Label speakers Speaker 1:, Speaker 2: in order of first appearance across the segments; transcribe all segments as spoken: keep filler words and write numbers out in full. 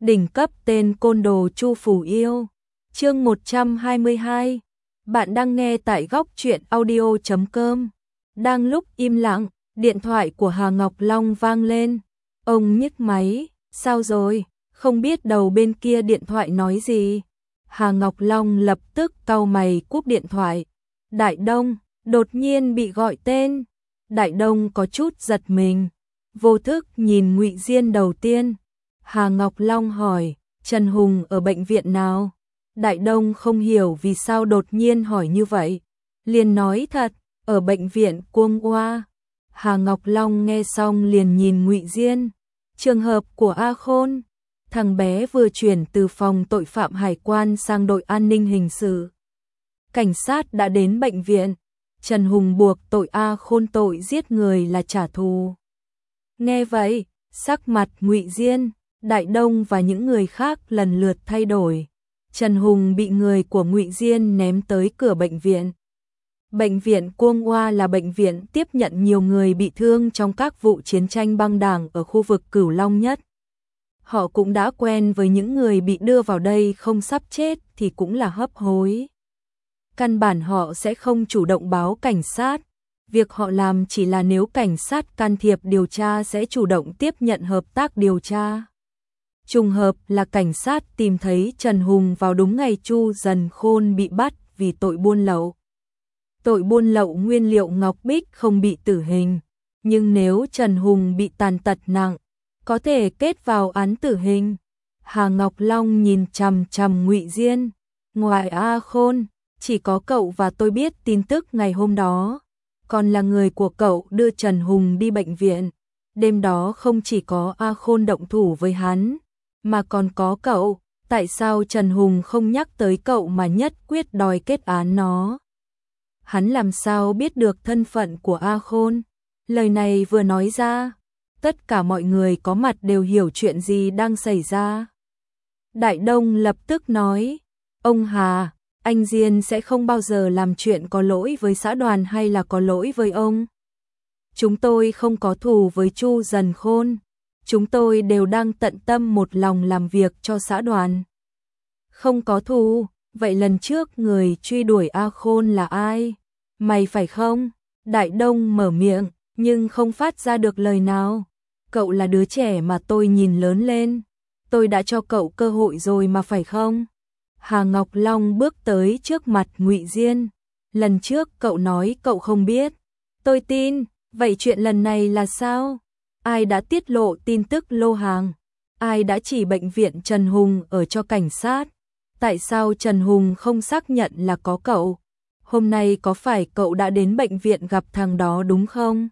Speaker 1: Đỉnh cấp tên côn đồ Chu Phủ Yêu. Chương một trăm hai mươi hai. Bạn đang nghe tại góc truyện audio chấm com. Đang lúc im lặng, điện thoại của Hà Ngọc Long vang lên. Ông nhấc máy, sao rồi? Không biết đầu bên kia điện thoại nói gì. Hà Ngọc Long lập tức cau mày cúp điện thoại. Đại Đông, đột nhiên bị gọi tên. Đại Đông có chút giật mình, vô thức nhìn Ngụy Diên đầu tiên. Hà Ngọc Long hỏi, Trần Hùng ở bệnh viện nào? Đại Đông không hiểu vì sao đột nhiên hỏi như vậy, liền nói thật, ở bệnh viện Cuông Oa. Hà Ngọc Long nghe xong liền nhìn Ngụy Diên. Trường hợp của A Khôn, thằng bé vừa chuyển từ phòng tội phạm hải quan sang đội an ninh hình sự. Cảnh sát đã đến bệnh viện. Trần Hùng buộc tội A Khôn tội giết người là trả thù. Nghe vậy, sắc mặt Ngụy Diên, Đại Đông và những người khác lần lượt thay đổi. Trần Hùng bị người của Ngụy Diên ném tới cửa bệnh viện. Bệnh viện Cuông Oa là bệnh viện tiếp nhận nhiều người bị thương trong các vụ chiến tranh băng đảng ở khu vực Cửu Long nhất. Họ cũng đã quen với những người bị đưa vào đây không sắp chết thì cũng là hấp hối. Căn bản họ sẽ không chủ động báo cảnh sát. Việc họ làm chỉ là nếu cảnh sát can thiệp điều tra sẽ chủ động tiếp nhận hợp tác điều tra. Trùng hợp là cảnh sát tìm thấy Trần Hùng vào đúng ngày Chu Dần Khôn bị bắt vì tội buôn lậu. Tội buôn lậu nguyên liệu ngọc bích không bị tử hình, nhưng nếu Trần Hùng bị tàn tật nặng, có thể kết vào án tử hình. Hà Ngọc Long nhìn chằm chằm Ngụy Diên. Ngoài A Khôn, chỉ có cậu và tôi biết tin tức ngày hôm đó. Còn là người của cậu đưa Trần Hùng đi bệnh viện. Đêm đó không chỉ có A Khôn động thủ với hắn, mà còn có cậu. Tại sao Trần Hùng không nhắc tới cậu mà nhất quyết đòi kết án nó? Hắn làm sao biết được thân phận của A Khôn? Lời này vừa nói ra, tất cả mọi người có mặt đều hiểu chuyện gì đang xảy ra. Đại Đông lập tức nói, ông Hà, anh Diên sẽ không bao giờ làm chuyện có lỗi với xã đoàn hay là có lỗi với ông. Chúng tôi không có thù với Chu Dần Khôn. Chúng tôi đều đang tận tâm một lòng làm việc cho xã đoàn. Không có thù, vậy lần trước người truy đuổi A Khôn là ai? Mày phải không? Đại Đông mở miệng, nhưng không phát ra được lời nào. Cậu là đứa trẻ mà tôi nhìn lớn lên. Tôi đã cho cậu cơ hội rồi mà phải không? Hà Ngọc Long bước tới trước mặt Ngụy Diên. Lần trước cậu nói cậu không biết. Tôi tin, vậy chuyện lần này là sao? Ai đã tiết lộ tin tức lô hàng? Ai đã chỉ bệnh viện Trần Hùng ở cho cảnh sát? Tại sao Trần Hùng không xác nhận là có cậu? Hôm nay có phải cậu đã đến bệnh viện gặp thằng đó đúng không?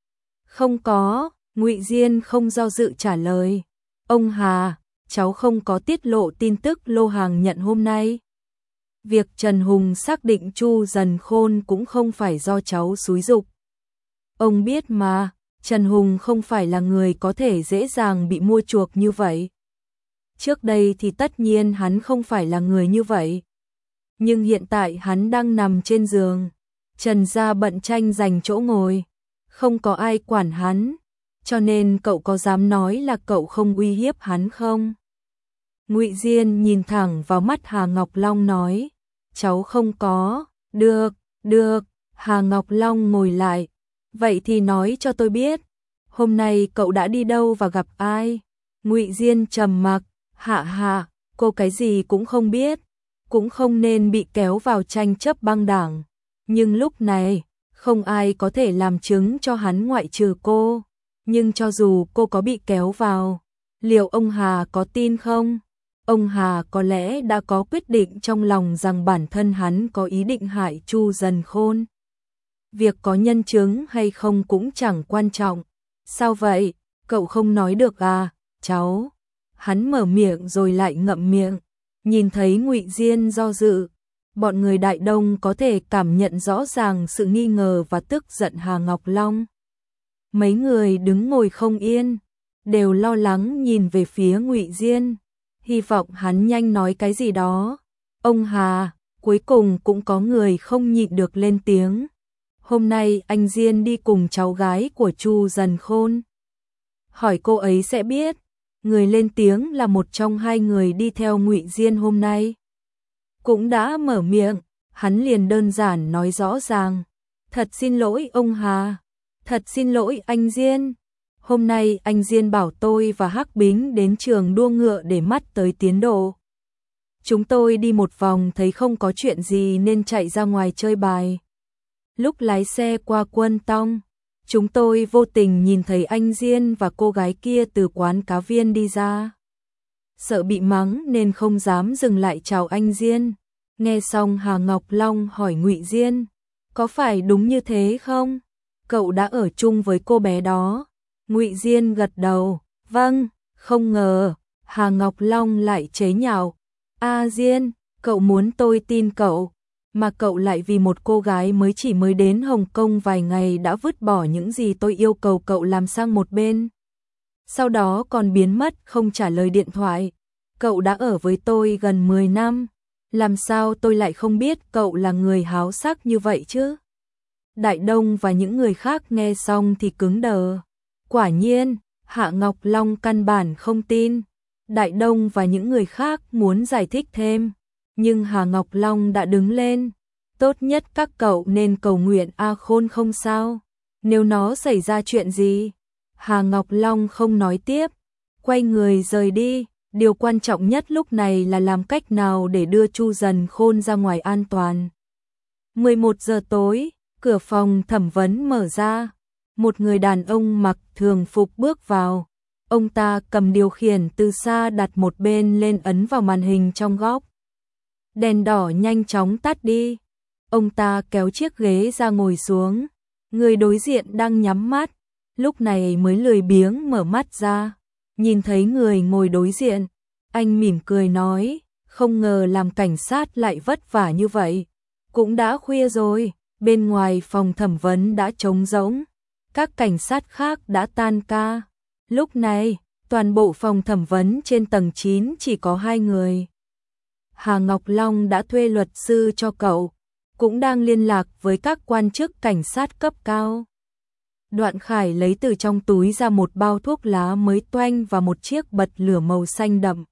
Speaker 1: Không có, Ngụy Diên không do dự trả lời. Ông Hà, cháu không có tiết lộ tin tức lô hàng nhận hôm nay. Việc Trần Hùng xác định Chu Dần Khôn cũng không phải do cháu xúi giục. Ông biết mà, Trần Hùng không phải là người có thể dễ dàng bị mua chuộc như vậy. Trước đây thì tất nhiên hắn không phải là người như vậy. Nhưng hiện tại hắn đang nằm trên giường. Trần gia bận tranh giành chỗ ngồi. Không có ai quản hắn. Cho nên cậu có dám nói là cậu không uy hiếp hắn không? Ngụy Diên nhìn thẳng vào mắt Hà Ngọc Long nói. Cháu không có. Được, được. Hà Ngọc Long ngồi lại. Vậy thì nói cho tôi biết. Hôm nay cậu đã đi đâu và gặp ai? Ngụy Diên trầm mặc. Hạ hạ, cô cái gì cũng không biết. Cũng không nên bị kéo vào tranh chấp băng đảng. Nhưng lúc này, không ai có thể làm chứng cho hắn ngoại trừ cô. Nhưng cho dù cô có bị kéo vào, liệu ông Hà có tin không? Ông Hà có lẽ đã có quyết định trong lòng rằng bản thân hắn có ý định hại Chu Dần Khôn. Việc có nhân chứng hay không cũng chẳng quan trọng. Sao vậy? Cậu không nói được à, cháu? Hắn mở miệng rồi lại ngậm miệng. Nhìn thấy Ngụy Diên do dự, bọn người Đại Đông có thể cảm nhận rõ ràng sự nghi ngờ và tức giận Hà Ngọc Long. Mấy người đứng ngồi không yên, đều lo lắng nhìn về phía Ngụy Diên, hy vọng hắn nhanh nói cái gì đó. Ông Hà, cuối cùng cũng có người không nhịn được lên tiếng. Hôm nay anh Diên đi cùng cháu gái của Chu Dần Khôn. Hỏi cô ấy sẽ biết. Người lên tiếng là một trong hai người đi theo Ngụy Diên hôm nay. Cũng đã mở miệng, hắn liền đơn giản nói rõ ràng. Thật xin lỗi ông Hà, thật xin lỗi anh Diên. Hôm nay anh Diên bảo tôi và Hắc Bính đến trường đua ngựa để mắt tới tiến độ. Chúng tôi đi một vòng thấy không có chuyện gì nên chạy ra ngoài chơi bài. Lúc lái xe qua Quân Tông, chúng tôi vô tình nhìn thấy anh Diên và cô gái kia từ quán cá viên đi ra. Sợ bị mắng nên không dám dừng lại chào anh Diên. Nghe xong Hà Ngọc Long hỏi Ngụy Diên, có phải đúng như thế không? Cậu đã ở chung với cô bé đó. Ngụy Diên gật đầu, vâng, không ngờ. Hà Ngọc Long lại chế nhạo, A Diên, cậu muốn tôi tin cậu, mà cậu lại vì một cô gái mới chỉ mới đến Hồng Kông vài ngày đã vứt bỏ những gì tôi yêu cầu cậu làm sang một bên. Sau đó còn biến mất không trả lời điện thoại. Cậu đã ở với tôi gần mười năm, làm sao tôi lại không biết cậu là người háo sắc như vậy chứ? Đại Đông và những người khác nghe xong thì cứng đờ. Quả nhiên, Hạ Ngọc Long căn bản không tin. Đại Đông và những người khác muốn giải thích thêm, nhưng Hà Ngọc Long đã đứng lên. Tốt nhất các cậu nên cầu nguyện A Khôn không sao. Nếu nó xảy ra chuyện gì? Hà Ngọc Long không nói tiếp, quay người rời đi. Điều quan trọng nhất lúc này là làm cách nào để đưa Chu Dần Khôn ra ngoài an toàn. mười một giờ tối, cửa phòng thẩm vấn mở ra. Một người đàn ông mặc thường phục bước vào. Ông ta cầm điều khiển từ xa đặt một bên lên ấn vào màn hình trong góc. Đèn đỏ nhanh chóng tắt đi. Ông ta kéo chiếc ghế ra ngồi xuống. Người đối diện đang nhắm mắt, lúc này mới lười biếng mở mắt ra. Nhìn thấy người ngồi đối diện, anh mỉm cười nói, không ngờ làm cảnh sát lại vất vả như vậy. Cũng đã khuya rồi, bên ngoài phòng thẩm vấn đã trống rỗng. Các cảnh sát khác đã tan ca. Lúc này, toàn bộ phòng thẩm vấn trên tầng chín chỉ có hai người. Hà Ngọc Long đã thuê luật sư cho cậu, cũng đang liên lạc với các quan chức cảnh sát cấp cao. Đoạn Khải lấy từ trong túi ra một bao thuốc lá mới toanh và một chiếc bật lửa màu xanh đậm.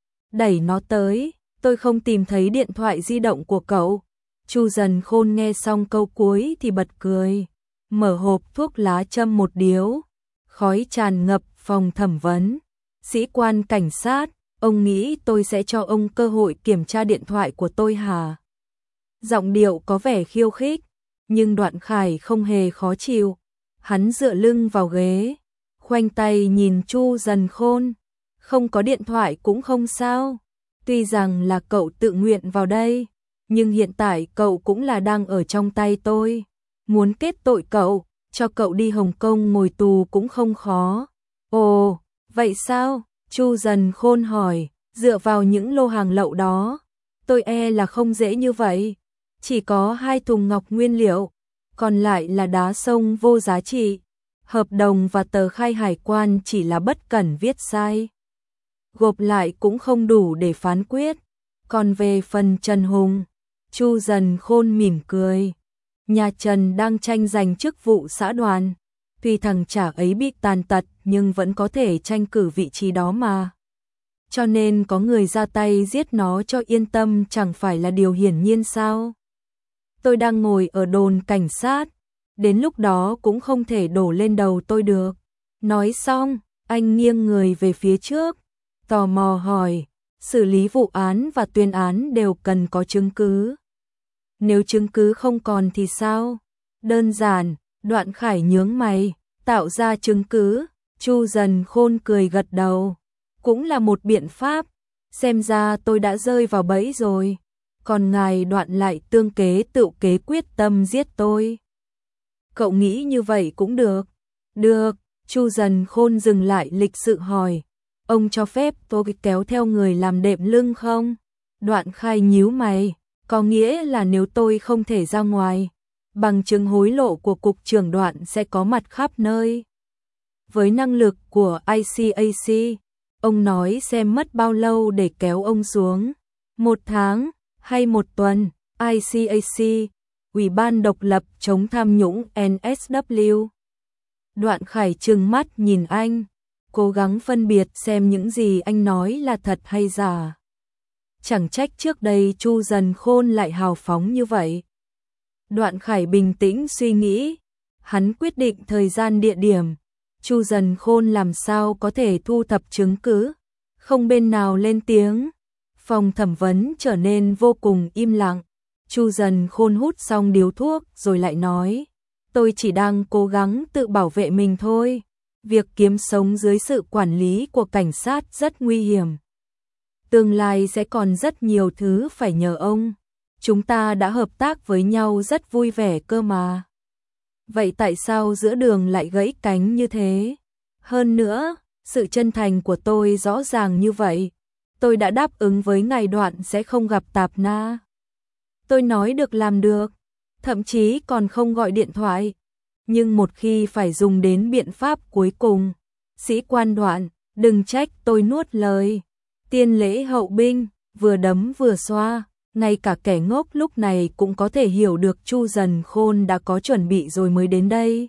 Speaker 1: Đẩy nó tới, tôi không tìm thấy điện thoại di động của cậu. Chu Dần Khôn nghe xong câu cuối thì bật cười, mở hộp thuốc lá châm một điếu, khói tràn ngập phòng thẩm vấn. Sĩ quan cảnh sát, ông nghĩ tôi sẽ cho ông cơ hội kiểm tra điện thoại của tôi hả? Giọng điệu có vẻ khiêu khích, nhưng Đoạn Khải không hề khó chịu. Hắn dựa lưng vào ghế, khoanh tay nhìn Chu Dần Khôn. Không có điện thoại cũng không sao. Tuy rằng là cậu tự nguyện vào đây, nhưng hiện tại cậu cũng là đang ở trong tay tôi. Muốn kết tội cậu, cho cậu đi Hồng Kông ngồi tù cũng không khó. Ồ, vậy sao? Chu Dần Khôn hỏi, dựa vào những lô hàng lậu đó, tôi e là không dễ như vậy. Chỉ có hai thùng ngọc nguyên liệu, còn lại là đá sông vô giá trị. Hợp đồng và tờ khai hải quan chỉ là bất cẩn viết sai. Gộp lại cũng không đủ để phán quyết. Còn về phần Trần Hùng, Chu Dần Khôn mỉm cười. Nhà Trần đang tranh giành chức vụ xã đoàn. Tuy thằng chả ấy bị tàn tật nhưng vẫn có thể tranh cử vị trí đó mà. Cho nên có người ra tay giết nó cho yên tâm chẳng phải là điều hiển nhiên sao? Tôi đang ngồi ở đồn cảnh sát, đến lúc đó cũng không thể đổ lên đầu tôi được. Nói xong, anh nghiêng người về phía trước, tò mò hỏi, xử lý vụ án và tuyên án đều cần có chứng cứ. Nếu chứng cứ không còn thì sao? Đơn giản. Đoạn Khải nhướng mày, tạo ra chứng cứ. Chu Dần Khôn cười gật đầu, cũng là một biện pháp. Xem ra tôi đã rơi vào bẫy rồi. Còn ngài Đoạn lại tương kế tự kế quyết tâm giết tôi. Cậu nghĩ như vậy cũng được. Được. Chu Dần Khôn dừng lại lịch sự hỏi, ông cho phép tôi kéo theo người làm đệm lưng không? Đoạn Khai nhíu mày, có nghĩa là nếu tôi không thể ra ngoài, bằng chứng hối lộ của cục trưởng Đoạn sẽ có mặt khắp nơi. Với năng lực của i xê a xê, ông nói xem mất bao lâu để kéo ông xuống. Một tháng hay một tuần? i xê a xê, Ủy ban độc lập chống tham nhũng en ét vê. Đoạn Khải trừng mắt nhìn anh, cố gắng phân biệt xem những gì anh nói là thật hay giả. Chẳng trách trước đây Chu Dần Khôn lại hào phóng như vậy. Đoạn Khải bình tĩnh suy nghĩ, hắn quyết định thời gian địa điểm, Chu Dần Khôn làm sao có thể thu thập chứng cứ, không bên nào lên tiếng. Phòng thẩm vấn trở nên vô cùng im lặng, Chu Dần Khôn hút xong điếu thuốc rồi lại nói, tôi chỉ đang cố gắng tự bảo vệ mình thôi, việc kiếm sống dưới sự quản lý của cảnh sát rất nguy hiểm. Tương lai sẽ còn rất nhiều thứ phải nhờ ông, chúng ta đã hợp tác với nhau rất vui vẻ cơ mà. Vậy tại sao giữa đường lại gãy cánh như thế? Hơn nữa, sự chân thành của tôi rõ ràng như vậy. Tôi đã đáp ứng với ngài Đoạn sẽ không gặp Tạp Na. Tôi nói được làm được, thậm chí còn không gọi điện thoại. Nhưng một khi phải dùng đến biện pháp cuối cùng, sĩ quan Đoạn, đừng trách tôi nuốt lời. Tiên lễ hậu binh, vừa đấm vừa xoa, ngay cả kẻ ngốc lúc này cũng có thể hiểu được Chu Dần Khôn đã có chuẩn bị rồi mới đến đây.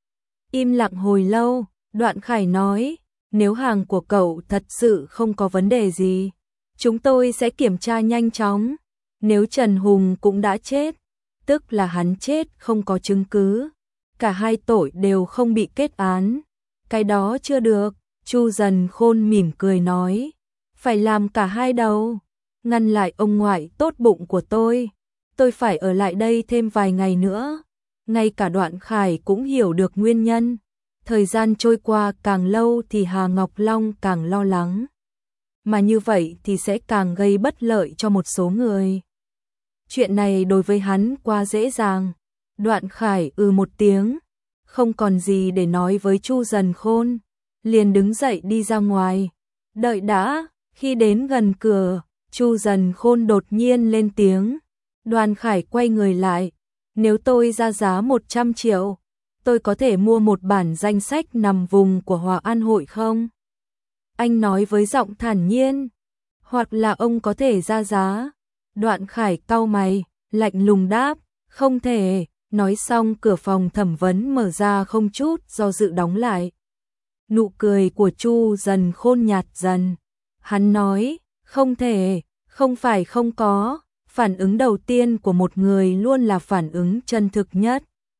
Speaker 1: Im lặng hồi lâu, Đoạn Khải nói, nếu hàng của cậu thật sự không có vấn đề gì, chúng tôi sẽ kiểm tra nhanh chóng. Nếu Trần Hùng cũng đã chết, tức là hắn chết không có chứng cứ, cả hai tội đều không bị kết án. Cái đó chưa được, Chu Dần Khôn mỉm cười nói, phải làm cả hai đầu, ngăn lại ông ngoại tốt bụng của tôi. Tôi phải ở lại đây thêm vài ngày nữa. Ngay cả Đoạn Khải cũng hiểu được nguyên nhân. Thời gian trôi qua càng lâu thì Hà Ngọc Long càng lo lắng. Mà như vậy thì sẽ càng gây bất lợi cho một số người. Chuyện này đối với hắn quá dễ dàng. Đoạn Khải ừ một tiếng, không còn gì để nói với Chu Dần Khôn, liền đứng dậy đi ra ngoài. Đợi đã, khi đến gần cửa, Chu Dần Khôn đột nhiên lên tiếng. Đoàn Khải quay người lại, nếu tôi ra giá một trăm triệu, tôi có thể mua một bản danh sách nằm vùng của Hòa An hội không? Anh nói với giọng thản nhiên, hoặc là ông có thể ra giá. Đoạn Khải cau mày, lạnh lùng đáp, không thể. Nói xong cửa phòng thẩm vấn mở ra không chút do dự đóng lại. Nụ cười của Chu Dần Khôn nhạt dần. Hắn nói, không thể, không phải không có. Phản ứng đầu tiên của một người luôn là phản ứng chân thực nhất.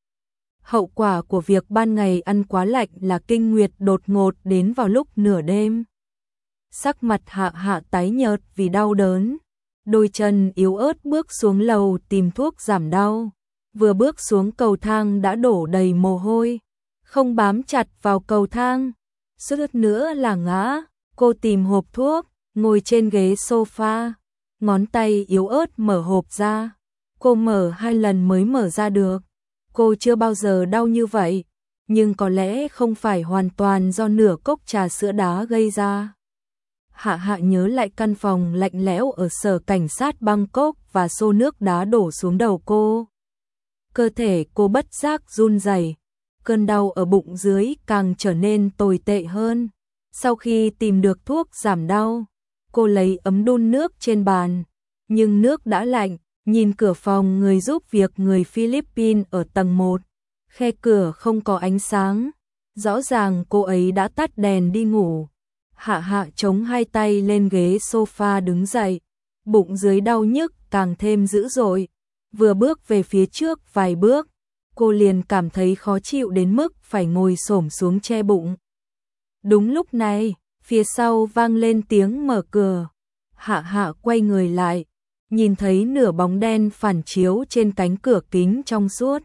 Speaker 1: Hậu quả của việc ban ngày ăn quá lạnh là kinh nguyệt đột ngột đến vào lúc nửa đêm. Sắc mặt Hạ Hạ tái nhợt vì đau đớn. Đôi chân yếu ớt bước xuống lầu tìm thuốc giảm đau. Vừa bước xuống cầu thang đã đổ đầy mồ hôi. Không bám chặt vào cầu thang. Suýt nữa là ngã. Cô tìm hộp thuốc, ngồi trên ghế sofa. Ngón tay yếu ớt mở hộp ra. Cô mở hai lần mới mở ra được. Cô chưa bao giờ đau như vậy. Nhưng có lẽ không phải hoàn toàn do nửa cốc trà sữa đá gây ra. Hạ Hạ nhớ lại căn phòng lạnh lẽo ở sở cảnh sát Bangkok và xô nước đá đổ xuống đầu cô. Cơ thể cô bất giác run rẩy, cơn đau ở bụng dưới càng trở nên tồi tệ hơn. Sau khi tìm được thuốc giảm đau, cô lấy ấm đun nước trên bàn, nhưng nước đã lạnh, nhìn cửa phòng người giúp việc người Philippines ở tầng một, khe cửa không có ánh sáng, rõ ràng cô ấy đã tắt đèn đi ngủ. Hạ Hạ chống hai tay lên ghế sofa đứng dậy, bụng dưới đau nhức càng thêm dữ dội. Vừa bước về phía trước vài bước, cô liền cảm thấy khó chịu đến mức phải ngồi xổm xuống che bụng. Đúng lúc này, phía sau vang lên tiếng mở cửa. Hạ Hạ quay người lại, nhìn thấy nửa bóng đen phản chiếu trên cánh cửa kính trong suốt.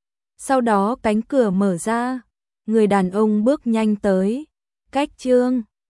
Speaker 1: Sau đó cánh cửa mở ra, người đàn ông bước nhanh tới. Cách Trương